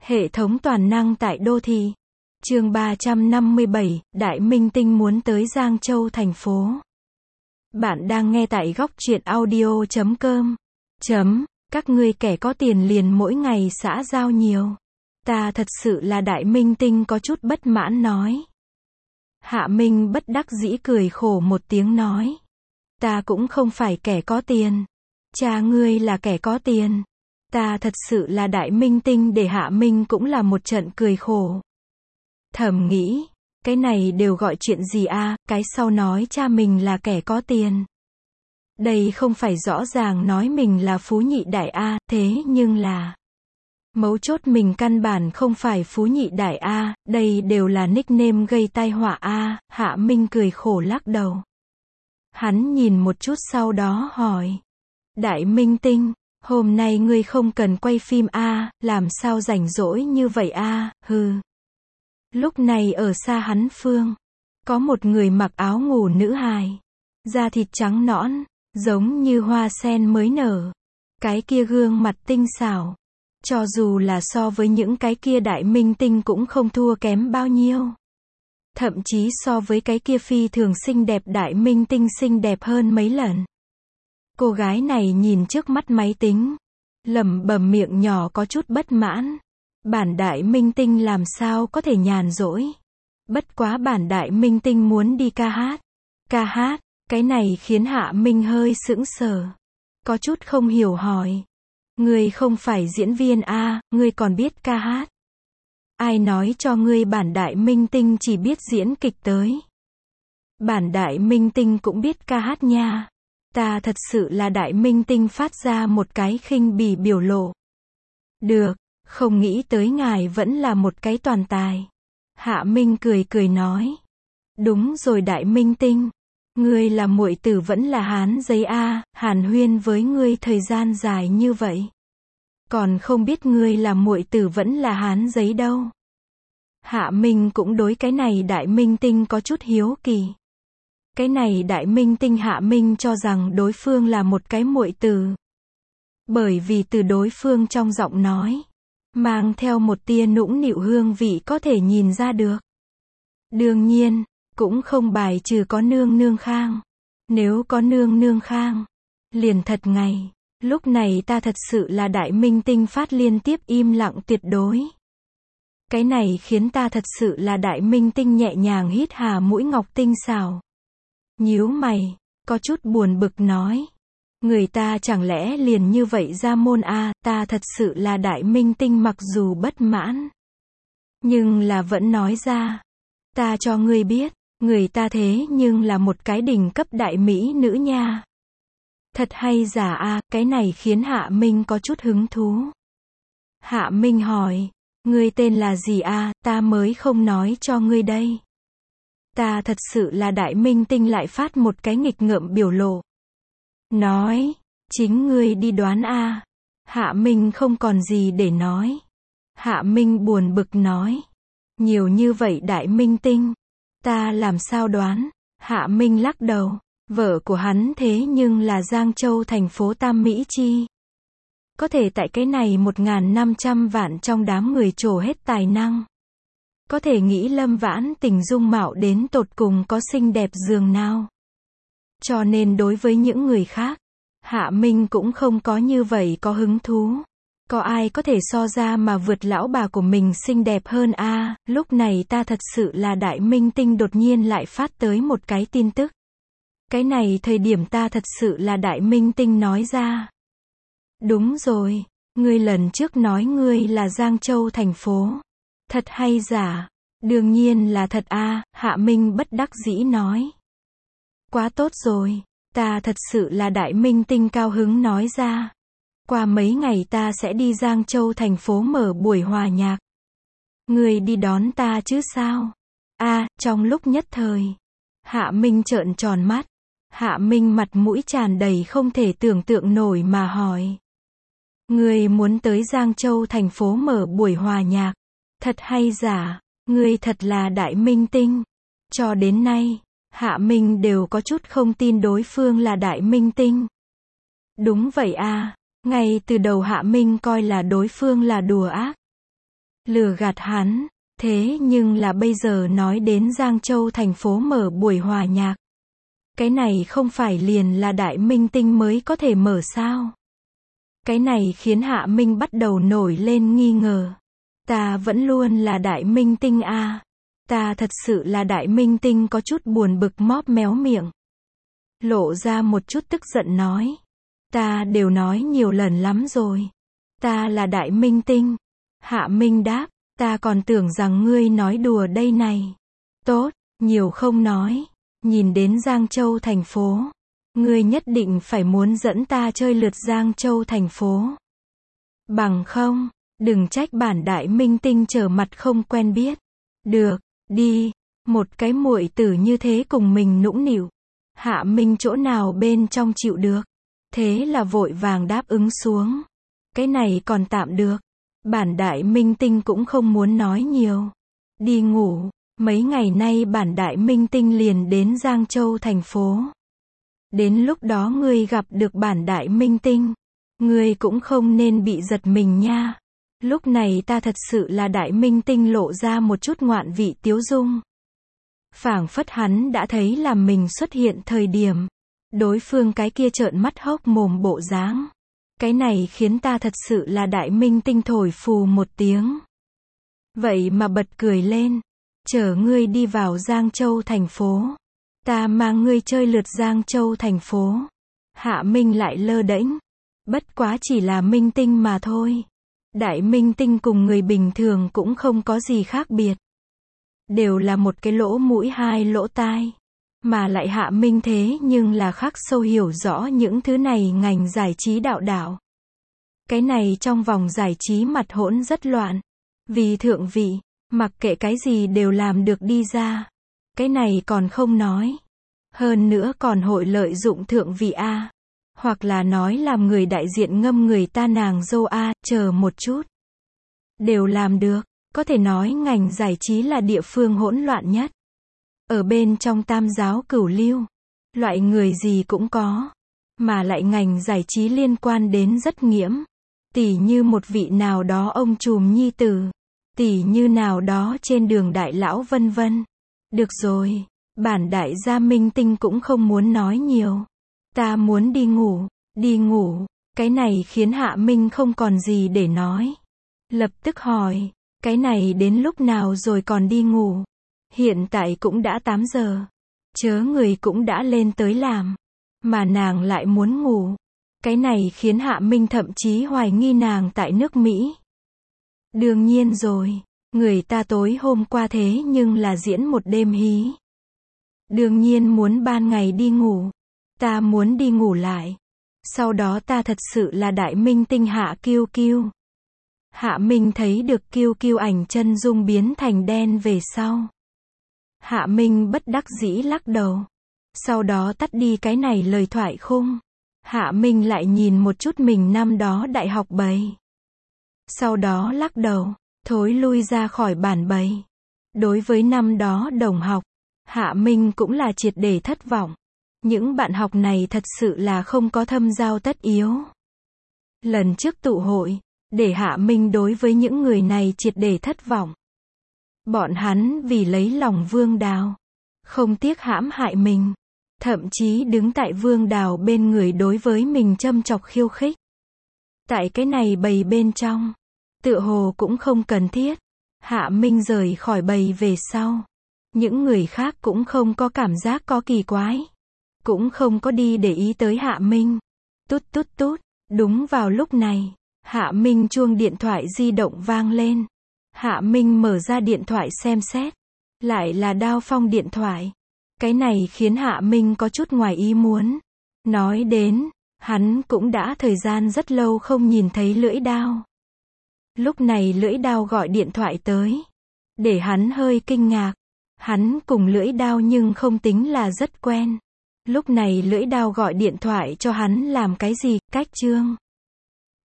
Hệ thống toàn năng tại đô thị. Chương 357, Đại Minh Tinh muốn tới Giang Châu thành phố. Bạn đang nghe tại góc truyện audio.com. Các ngươi kẻ có tiền liền mỗi ngày xã giao nhiều. Ta thật sự là Đại Minh Tinh có chút bất mãn nói. Hạ Minh bất đắc dĩ cười khổ một tiếng nói. Ta cũng không phải kẻ có tiền. Cha ngươi là kẻ có tiền. Ta thật sự là Đại Minh Tinh để Hạ Minh cũng là một trận cười khổ. Thầm nghĩ, cái này đều gọi chuyện gì a, cái sau nói cha mình là kẻ có tiền. Đây không phải rõ ràng nói mình là phú nhị đại a, thế nhưng là mấu chốt mình căn bản không phải phú nhị đại a, đây đều là nickname gây tai họa a, Hạ Minh cười khổ lắc đầu. Hắn nhìn một chút sau đó hỏi. Đại Minh Tinh, hôm nay ngươi không cần quay phim a, làm sao rảnh rỗi như vậy a, hừ. Lúc này ở xa hắn phương, có một người mặc áo ngủ nữ hài, da thịt trắng nõn, giống như hoa sen mới nở. Cái kia gương mặt tinh xảo, cho dù là so với những cái kia Đại Minh Tinh cũng không thua kém bao nhiêu. Thậm chí so với cái kia phi thường xinh đẹp Đại Minh Tinh xinh đẹp hơn mấy lần. Cô gái này nhìn trước mắt máy tính, lẩm bẩm miệng nhỏ có chút bất mãn. Bản Đại Minh Tinh làm sao có thể nhàn rỗi. Bất quá bản Đại Minh Tinh muốn đi ca hát. Ca hát, cái này khiến Hạ Minh hơi sững sờ. Có chút không hiểu hỏi. Ngươi không phải diễn viên a, ngươi còn biết ca hát. Ai nói cho ngươi bản Đại Minh Tinh chỉ biết diễn kịch tới. Bản Đại Minh Tinh cũng biết ca hát nha. Ta thật sự là Đại Minh Tinh phát ra một cái khinh bỉ biểu lộ. Được, không nghĩ tới ngài vẫn là một cái toàn tài. Hạ Minh cười cười nói. Đúng rồi Đại Minh Tinh. Ngươi là muội tử vẫn là hán giấy a, hàn huyên với ngươi thời gian dài như vậy. Còn không biết ngươi là muội tử vẫn là hán giấy đâu. Hạ Minh cũng đối cái này Đại Minh Tinh có chút hiếu kỳ. Cái này Đại Minh Tinh Hạ Minh cho rằng đối phương là một cái muội tử. Bởi vì từ đối phương trong giọng nói, mang theo một tia nũng nịu hương vị có thể nhìn ra được. Đương nhiên, cũng không bài trừ có nương nương khang. Nếu có nương nương khang, liền thật ngày. Lúc này ta thật sự là Đại Minh Tinh phát liên tiếp im lặng tuyệt đối. Cái này khiến ta thật sự là Đại Minh Tinh nhẹ nhàng hít hà mũi ngọc tinh xảo. Nhíu mày, có chút buồn bực nói. Người ta chẳng lẽ liền như vậy ra môn a, ta thật sự là Đại Minh Tinh mặc dù bất mãn. Nhưng là vẫn nói ra. Ta cho ngươi biết, người ta thế nhưng là một cái đỉnh cấp đại mỹ nữ nha. Thật hay giả a, cái này khiến Hạ Minh có chút hứng thú. Hạ Minh hỏi, ngươi tên là gì a, ta mới không nói cho ngươi đây. Ta thật sự là Đại Minh Tinh lại phát một cái nghịch ngợm biểu lộ. Nói, chính ngươi đi đoán a. Hạ Minh không còn gì để nói. Hạ Minh buồn bực nói. Nhiều như vậy Đại Minh Tinh. Ta làm sao đoán? Hạ Minh lắc đầu. Vợ của hắn thế nhưng là Giang Châu thành phố Tam Mỹ Chi. Có thể tại cái này 1.500 vạn trong đám người trổ hết tài năng. Có thể nghĩ Lâm Vãn Tình dung mạo đến tột cùng có xinh đẹp dường nào. Cho nên đối với những người khác, Hạ Minh cũng không có như vậy có hứng thú. Có ai có thể so ra mà vượt lão bà của mình xinh đẹp hơn a, lúc này ta thật sự là Đại Minh Tinh đột nhiên lại phát tới một cái tin tức. Cái này thời điểm ta thật sự là Đại Minh Tinh nói ra. Đúng rồi, ngươi lần trước nói ngươi là Giang Châu thành phố. Thật hay giả? Đương nhiên là thật a, Hạ Minh bất đắc dĩ nói. Quá tốt rồi, ta thật sự là Đại Minh Tinh cao hứng nói ra. Qua mấy ngày ta sẽ đi Giang Châu thành phố mở buổi hòa nhạc. Ngươi đi đón ta chứ sao? A, trong lúc nhất thời, Hạ Minh trợn tròn mắt. Hạ Minh mặt mũi tràn đầy không thể tưởng tượng nổi mà hỏi. Ngươi muốn tới Giang Châu thành phố mở buổi hòa nhạc? Thật hay giả? Ngươi thật là Đại Minh Tinh. Cho đến nay, Hạ Minh đều có chút không tin đối phương là Đại Minh Tinh. Đúng vậy a, ngay từ đầu Hạ Minh coi là đối phương là đùa ác. lừa gạt hắn. Thế nhưng là bây giờ nói đến Giang Châu thành phố mở buổi hòa nhạc. Cái này không phải liền là đại minh tinh mới có thể mở sao? Cái này khiến Hạ Minh bắt đầu nổi lên nghi ngờ. Ta vẫn luôn là đại minh tinh a. Ta thật sự là đại minh tinh, có chút buồn bực móp méo miệng. Lộ ra một chút tức giận nói. Ta đều nói nhiều lần lắm rồi. Ta là đại minh tinh. Hạ Minh đáp. Ta còn tưởng rằng ngươi nói đùa đây này. Tốt, nhiều không nói. Nhìn đến Giang Châu thành phố. Ngươi nhất định phải muốn dẫn ta chơi lượt Giang Châu thành phố. Bằng không, đừng trách bản đại minh tinh trở mặt không quen biết. Được, đi. Một cái muội tử như thế cùng mình nũng nịu. Hạ Minh chỗ nào bên trong chịu được. Thế là vội vàng đáp ứng xuống. Cái này còn tạm được. Bản đại minh tinh cũng không muốn nói nhiều. Đi ngủ. Mấy ngày nay bản đại minh tinh liền đến Giang Châu thành phố. Đến lúc đó ngươi gặp được bản đại minh tinh. Ngươi cũng không nên bị giật mình nha. Lúc này ta thật sự là đại minh tinh, lộ ra một chút ngoạn vị tiếu dung. Phảng phất hắn đã thấy là mình xuất hiện thời điểm. Đối phương cái kia trợn mắt hốc mồm bộ dáng. Cái này khiến ta thật sự là đại minh tinh thổi phù một tiếng. Vậy mà bật cười lên. Chở ngươi đi vào Giang Châu thành phố. Ta mang ngươi chơi lượt Giang Châu thành phố. Hạ Minh lại lơ đễnh. Bất quá chỉ là minh tinh mà thôi. Đại minh tinh cùng người bình thường cũng không có gì khác biệt. Đều là một cái lỗ mũi hai lỗ tai. Mà lại Hạ Minh thế nhưng là khắc sâu hiểu rõ những thứ này ngành giải trí đạo đảo. Cái này trong vòng giải trí mặt hỗn rất loạn. Vì thượng vị, mặc kệ cái gì đều làm được đi ra. Cái này còn không nói. Hơn nữa còn hội lợi dụng thượng vị A. Hoặc là nói làm người đại diện ngâm người ta nàng dâu A, chờ một chút. Đều làm được, có thể nói ngành giải trí là địa phương hỗn loạn nhất. Ở bên trong tam giáo cửu lưu, loại người gì cũng có. Mà lại ngành giải trí liên quan đến rất nghiễm. Tỉ như một vị nào đó ông trùm nhi tử. Tỉ như nào đó trên đường đại lão vân vân. Được rồi, bản đại gia minh tinh cũng không muốn nói nhiều. Ta muốn đi ngủ, đi ngủ. Cái này khiến Hạ Minh không còn gì để nói. Lập tức hỏi, cái này đến lúc nào rồi còn đi ngủ? Hiện tại cũng đã 8 giờ. Chớ người cũng đã lên tới làm. Mà nàng lại muốn ngủ. Cái này khiến Hạ Minh thậm chí hoài nghi nàng tại nước Mỹ. Đương nhiên rồi, người ta tối hôm qua thế nhưng là diễn một đêm hí. Đương nhiên muốn ban ngày đi ngủ. Ta muốn đi ngủ lại. Sau đó ta thật sự là đại minh tinh Hạ Kiêu Kiêu. Hạ Minh thấy được Kiêu Kiêu ảnh chân dung biến thành đen về sau. Hạ Minh bất đắc dĩ lắc đầu. Sau đó tắt đi cái này lời thoại khung. Hạ Minh lại nhìn một chút mình năm đó đại học bầy. Sau đó lắc đầu, thối lui ra khỏi bản bầy. Đối với năm đó đồng học, Hạ Minh cũng là triệt để thất vọng. Những bạn học này thật sự là không có thâm giao tất yếu. Lần trước tụ hội, để Hạ Minh đối với những người này triệt để thất vọng. Bọn hắn vì lấy lòng Vương Đào, không tiếc hãm hại mình. Thậm chí đứng tại Vương Đào bên người đối với mình châm chọc khiêu khích. Tại cái này bầy bên trong, tựa hồ cũng không cần thiết. Hạ Minh rời khỏi bầy về sau. Những người khác cũng không có cảm giác có kỳ quái. Cũng không có đi để ý tới Hạ Minh. Tút tút tút. Đúng vào lúc này, Hạ Minh chuông điện thoại di động vang lên. Hạ Minh mở ra điện thoại xem xét. Lại là Đao Phong điện thoại. Cái này khiến Hạ Minh có chút ngoài ý muốn. Nói đến, hắn cũng đã thời gian rất lâu không nhìn thấy Lưỡi Đao. Lúc này Lưỡi Đao gọi điện thoại tới. Để hắn hơi kinh ngạc. Hắn cùng Lưỡi Đao nhưng không tính là rất quen. Lúc này Lưỡi Đao gọi điện thoại cho hắn làm cái gì? Cách chương.